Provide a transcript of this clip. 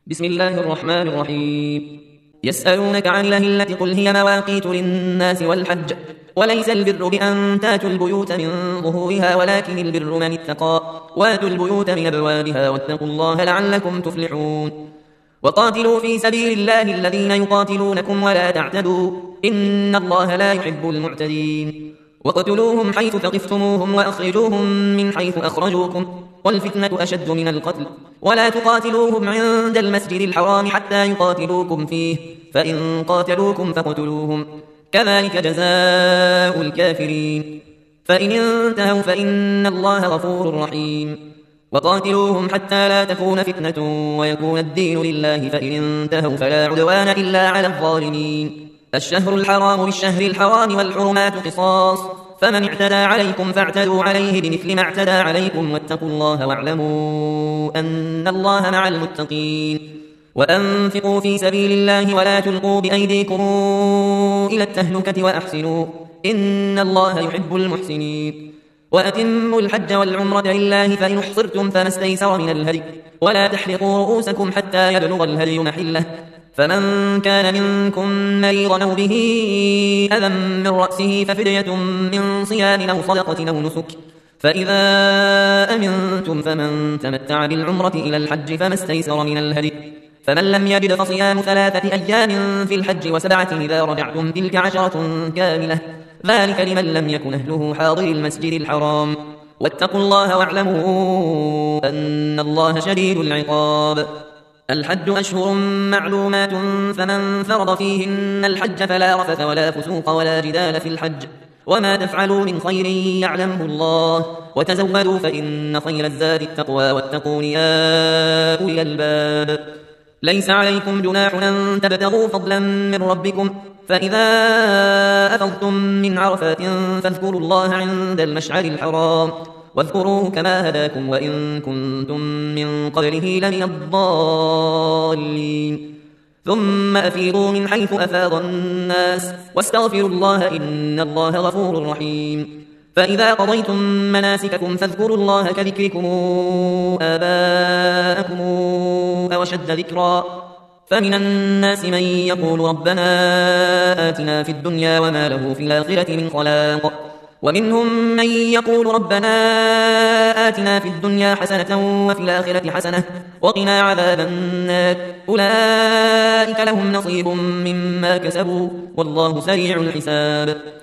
بسم الله الرحمن الرحيم. يسألونك عن الأهلة قل هي مواقيت للناس والحج، وليس البر بأن تاتوا البيوت من ظهورها ولكن البر من اتقى، واتوا البيوت من أبوابها واتقوا الله لعلكم تفلحون. وقاتلوا في سبيل الله الذين يقاتلونكم ولا تعتدوا إن الله لا يحب المعتدين. واقتلوهم حيث ثقفتموهم وأخرجوهم من حيث أخرجوكم، والفتنة أشد من القتل، ولا تقاتلوهم عند المسجد الحرام حتى يقاتلوكم فيه، فإن قاتلوكم فاقتلوهم، كذلك جزاء الكافرين. فإن انتهوا فإن الله غفور رحيم. وقاتلوهم حتى لا تكون فتنة ويكون الدين لله، فإن انتهوا فلا عدوان إلا على الظالمين. الشهر الحرام بالشهر الحرام والحرمات قصاص، فمن اعتدى عليكم فاعتدوا عليه بمثل ما اعتدى عليكم، واتقوا الله واعلموا أن الله مع المتقين. وأنفقوا في سبيل الله ولا تلقوا بأيديكم إلى التهلكة وأحسنوا إن الله يحب المحسنين. وأتموا الحج والعمرة لله، فإن احصرتم فما استيسر من الهدي، ولا تحلقوا رؤوسكم حتى يبلغ الهدي محله، فمن كان منكم مريضا أو به أذى من رأسه ففدية من صيام أو صدقة أو نسك، فإذا أمنتم فمن تمتع بالعمرة إلى الحج فما استيسر من الهدي، فمن لم يجد فصيام 3 أيام في الحج و7 إذا رجعتم، تلك 10 كاملة، ذلك لمن لم يكن أهله حاضر المسجد الحرام. واتقوا الله واعلموا أن الله شديد العقاب. الحج أشهر معلومات، فمن فرض فيهن الحج فلا رفث ولا فسوق ولا جدال في الحج، وما تفعلوا من خير يعلمه الله، وتزودوا فإن خير الزاد التقوى، واتقون يا أولي الألباب. ليس عليكم جناح أن تبتغوا فضلا من ربكم، فإذا أفضتم من عرفات فاذكروا الله عند المشعر الحرام، واذكروه كما هداكم وإن كنتم من قبله لمن الضالين. ثم أفيضوا من حيث أفاض الناس، واستغفروا الله إن الله غفور رحيم. فإذا قضيتم مناسككم فاذكروا الله كذكركم آباءكم أو أشد ذكرا، فمن الناس من يقول ربنا آتنا في الدنيا وما له في الآخرة من خلاق، ومنهم من يقول ربنا آتنا في الدنيا حسنة وفي الآخرة حسنة وقنا عذاب النار، أولئك لهم نصيب مما كسبوا والله سريع الحساب.